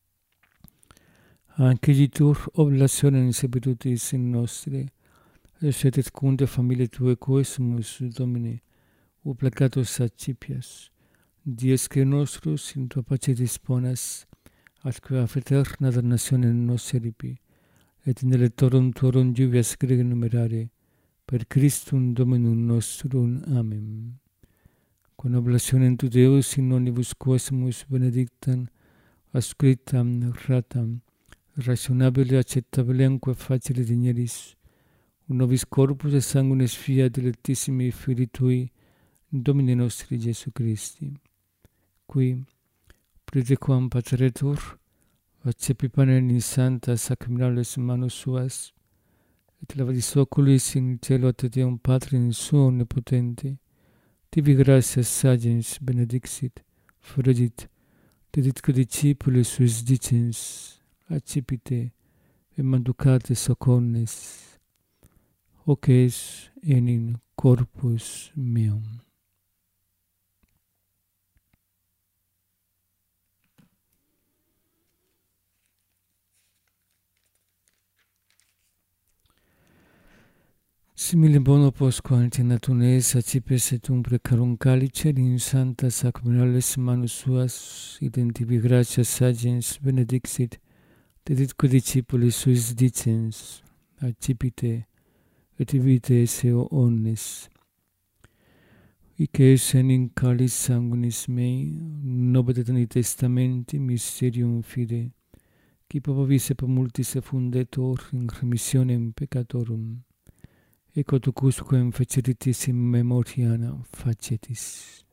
Anciditur oblationem servitutis in nostre, et cum de familiae tuae quesumus, Domine, ut placatus accipias, diesque nostros in tua pace disponas, atque fraterna damnationem nos eripi, et in electorum tuorum juvias grege numerare, per Christum Dominum nostrum. Amen. Con oblationem tu Deus in omnibus quesumus benedictam, ascriptam, ratam, rationabile acceptabilemque facile digneris, nobis corpus et sanguinis fiat dilectissimi Filii Tui, Domini nostri Iesu Christi, qui Prediquam Pateretur, accepi panem in santa sacramentales manus suas, et lavadis oculis in cielo ad Deum Patrim suo omnipotente, tibi gratias sagens benedixit, fregit, deditque discipulis suis dicens, accipite, et manducate soconnes, hoc es enim corpus meum. Simile bono posquam tenatunes accipes et umbra carum calice in santa sacramentales manus suas, idem gratias sagens benedixit, deditque discipulis suis dicens, accipite, et vitae eo omnes. Hic es enim calis sanguinis mei, novet et testamenti mysterium fide, qui provis et multis effundetur in remissionem peccatorum, ecco tucusquem faceritis in memoria facetis.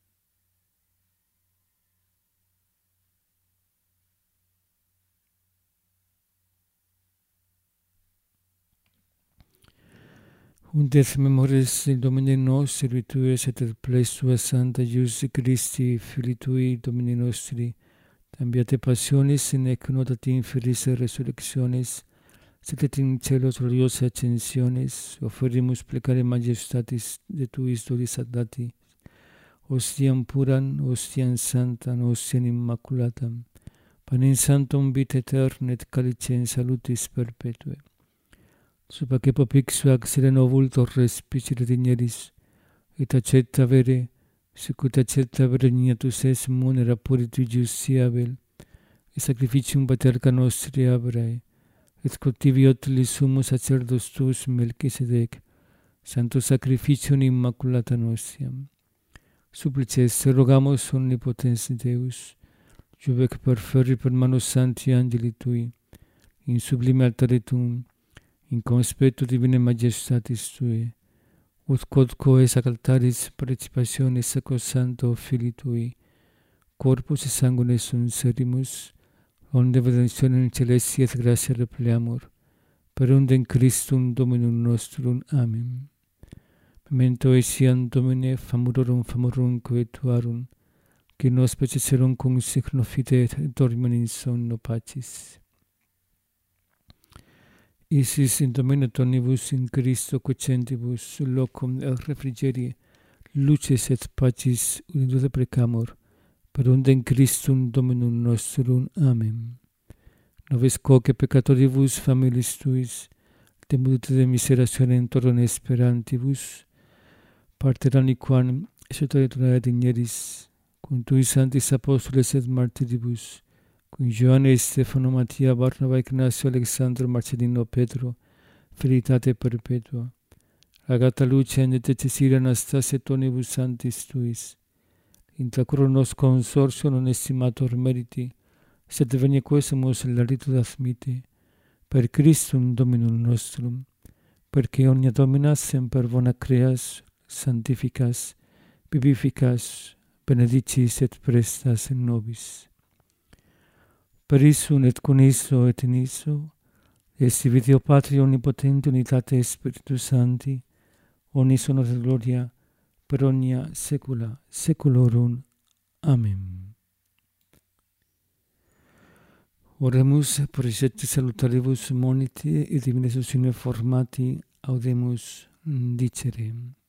Ut et memoris Domini nostri, virtues et plais sua Santa Iusi Christi, Filii Tui, Domini nostri, tambiate passionis in ec notat inferis resurrectionis, sed et in celos gloriosa ascensionis, offerimus plecare majestatis de Tuis doris dati, ostiam puran, ostiam santam, ostiam immaculatam, panem sanctum vitae aeterne et calicem salutis perpetue. Supa que popixua sereno vultor respicere digneris, et accetta vere, sicut accetta vere dignatus es munera puritu justiabel, et sacrificium paterca nostri Abrae, et cultiviot li sumus sacerdos tuus Melchisedec, santo sacrificium immaculata nostiam. Supplices rogamus omnipotens Deus, juvec perferri per manus santi angeli Tui, in sublime altare Tuum, in conspectu divine majestatis Tui, ut quodquo es ac altaris participationis sacro santo Filii Tui, corpus et sanguine sunserimus, onde redemptionem celesti et gratia repleamur, per undem Christum Dominum nostrum. Amen. Memento etiam Domine famurorum coetuarum, qui nos peceserum cum signo fide et dormim in somno pacis. Isis in Domine tonibus in Christo quocentibus locum et refrigerie, luces et pacis unilude precamur, per undem Christum Dominum nostrum. Amen. Nobis quoque peccatoribus familis Tuis, temudite de miserationem torum esperantibus, parter aliquam exoteritura digneris, cum Tui santis apostoles et martiribus, cum Ioanne, Stefano, Mattia, Barnaba, Ignacio, Alexandro, Marcelino, Pedro, felitate perpetua. Agata Lucia, et Cecilia, Anastasia, tonibus santis Tuis, intra coro nos consortio non estimator meriti, sed venia quesumus laritud admite, per Christum Dominum nostrum, perque omnia Domina semper bona creas, sanctificas, vivificas, benedicis et prestas in nobis. Per issum et con isso et in isso, esti Deo Patri omnipotente, unitate Spiritus Sancti, omnis honor et gloria, per omnia saecula saeculorum. Amen. Oremus procepti salutaribus moniti et divine suscine formati audemus dicere.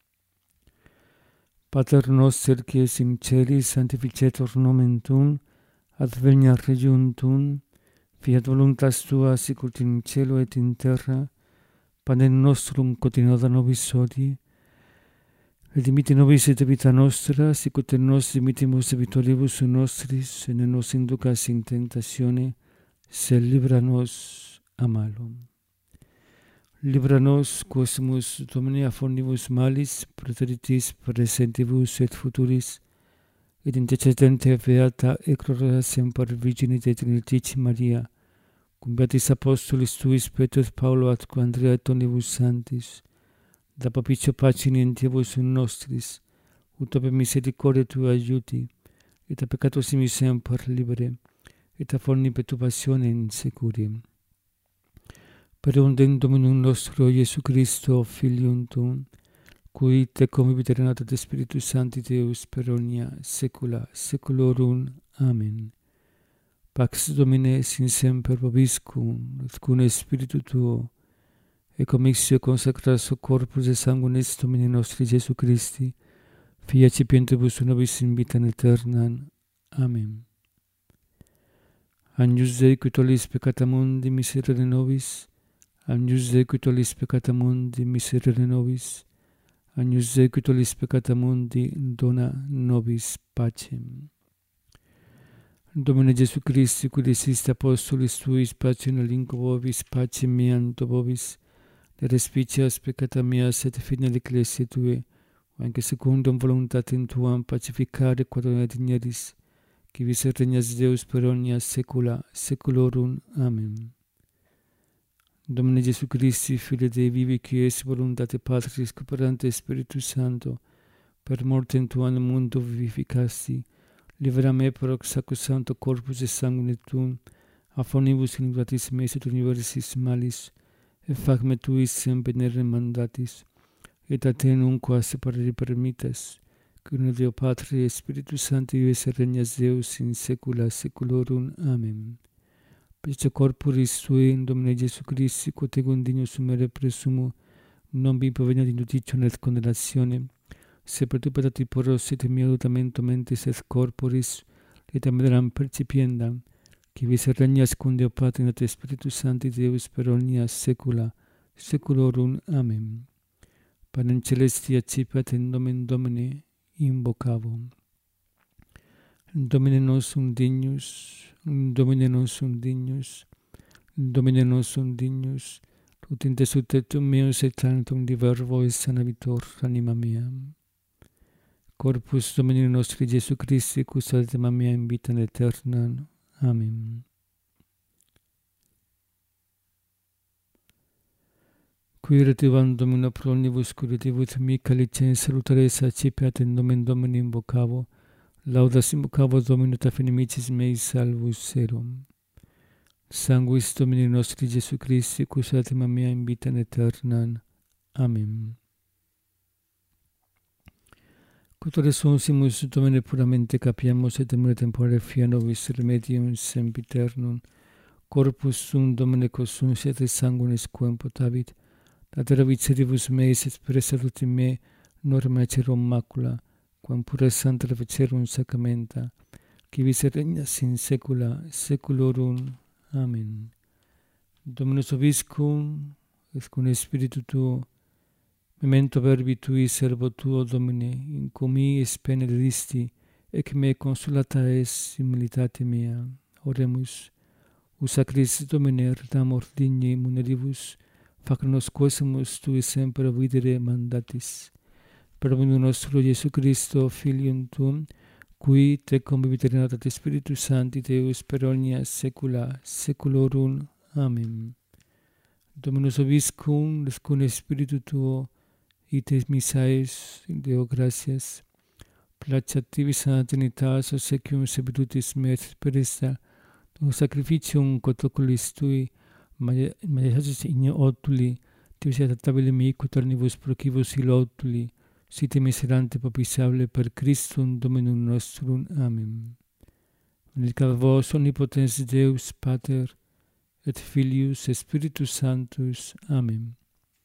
Pater noster qui es in celis, sanctificetur nomen Tuum, adveniat regnum Tuum, fiat voluntas Tua sicut in cielo et in terra, panem nostrum quotidianum da nobis hodie, et dimitte nobis et debita nostra, sicut et nos dimittimus debitoribus nostris, et ne nos inducas in tentatione, sed libera nos a malo. Libera nos, quesumus Domine a omnibus malis, praeteritis presentibus et futuris, et intercedente beata et gloriosa semper Virgine Dei Trinitatis Maria, cum beatis apostolis Tuis Petro et Paulo atque Andrea et omnibus sanctis, da propicio pacem in Diebus nostris, ut ope misericordia Tua aiuti, et a peccatus simi semper libere, et a forni perturbatione insecuri. Per undem Dominum nostro Iesu Christo, Filium Tuum, qui te convivit renata de Spiritus Sancti Deus per omnia saecula saeculorum. Amen. Pax Domine sin semper vobiscum, et cum spiritu tuo, et commissio consecratio corpus et sanguinis Domini nostri Iesu Christi, Fia cipientibus nobis in vitam aeternam. Amen. Agnus Dei qui tollis peccata mundi, miserere nobis. Agnus Dei qui tollis peccata mundi, miserere nobis. Agnus Dei qui tollis peccata mundi, dona nobis pacem. Domine Gesù Christi, qui desiste apostolis tuis, pacem alinquo vobis, pacem meam to vobis, de respicias peccata meas et fide ecclesiae tue, anche secundum voluntatem tuam pacificare quod digneris, qui vis regnas Deus per omnia saecula saeculorum. Amen. Domine Gesù Christi, Fili Dei vivi, qui es voluntate Patris cooperante Spiritus Sancto, per mortem tuam mundo vivificasti, libera me per sacrosancto corpus et sanguine tuum, a fonibus iniquitis meis et universis malis, et fac me tuis semper mandatis, et a te nunquam separare permittas, qui uno Deo Patri et Spiritus Sancti vives et regnas Deus in saecula saeculorum. Amen. Per corporis tui, in Domine Gesù Christi, quod ego indigno sumere presumo, non vi proveniat in judicium et condemnatione, se per tu petati poros et mia lutamento mentis et corporis, et ameram percipiendam, qui vis regnas cum Deo Patri et Spiritus Sancti Deus per omnia saecula saeculorum. Amen. Panem celesti accipiat in nomen Domini invocavo. Domine nostrum dignus, Domine nostrum dignus, Domine nostrum dignus, ut in te sutetum meus et tantum di verbo et sanavitor anima mea. Corpus Domini nostri Iesu Christi, cus altima mea in vitam aeternam. Amen. Qui retivam Domino pro omnibus curritibus mica licens salutares accipiat in nomen Domini invocavo, laudas invocavo Domino ta finimicis meis salvus erum. Sanguis Domini nostri Iesu Christi, cus altima mea in vitam aeternam. Amen. Quod resursimus Domine puramente capiamus et temere temporare fia nobis remedium sempiternum, corpus sum Domine consumus et sanguinis quem potavit, datera viceribus meis et presa tutti me norma acerum macula, quam pura santa fecerum sacramenta, qui vis regnas in saecula saeculorum. Amen. Dominus vobiscum, et cum spiritu tuo, memento verbi tui servo tuo, Domine, in cumi spene dedisti, ec me consolata es humilitate mea. Oremus. Usa Christ Domine, redamor digni muneribus, fac nos quesumus tui semper videre mandatis. Per Dominum nostro Iesu Christo, Filium Tuum, qui te convivit renata de Spiritus Sancti Deus per omnia saecula saeculorum. Amen. Dominus vobiscum, et cum spiritu tuo, ite missaes, Deo gratias. Placeat tibi sana Trinitas, obsequium servitutis me et per esta, sacrificium quod oculis tui, majestatis in otuli, tibi et tabile mi quaternibus procibus ilo otuli, site miserante propitiable per Christum Dominum nostrum. Amen. Benedicat vos omnipotens Deus Pater, et Filius et Spiritus Sanctus. Amen.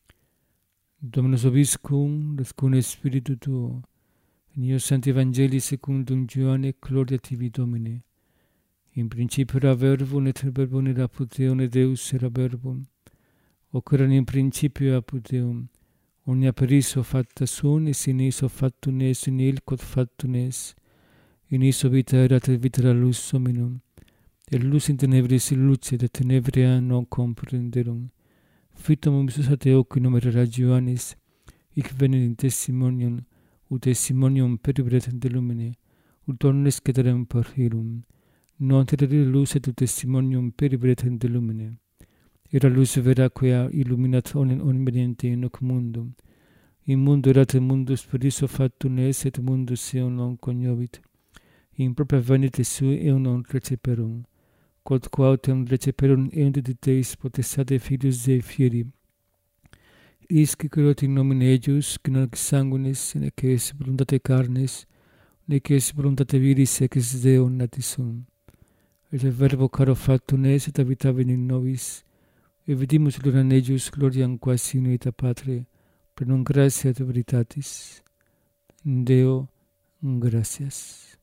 Dominus vobiscum, et cum spiritu tuo, in eo Sancti Evangelii secundum Ioanne, gloria tibi Domine. In principio era verbum, et verbum era apud Deum, et Deus era verbum. Hoc erat in principio apud Deum. Omnia per iso facta sunt, et in iso factum est, in il quod factum est. In iso vita erat, et vita era lux hominum. Et lux in tenebris lucet, et tenebria non comprenderum. Fitum ubisus ad eo qui nomen era Ioannis, hic venit in testimonium, ut testimonium peribret de lumine, ut omnes ceterem parhirum. Non terere lux et ut testimonium peribret de lumine. Era lux vera quia illuminat omniente in hoc mundum. In mundo erat mundus per iso factum est, et mundus eum non cognovit. in propria vanite sui non receperum, quod quautem receperum eum de Deis potestate Filius Dei fieri, isque creot in nomine ejus, nec sanguinis, nec es voluntate carnis, nec es voluntate viris ex Deo nati sum. Et verbo caro factum es, et habitavit in nobis, et vidimus gloria ejus, gloriam quasi unica Patre, plenum gratia et veritatis. Deo, gracias.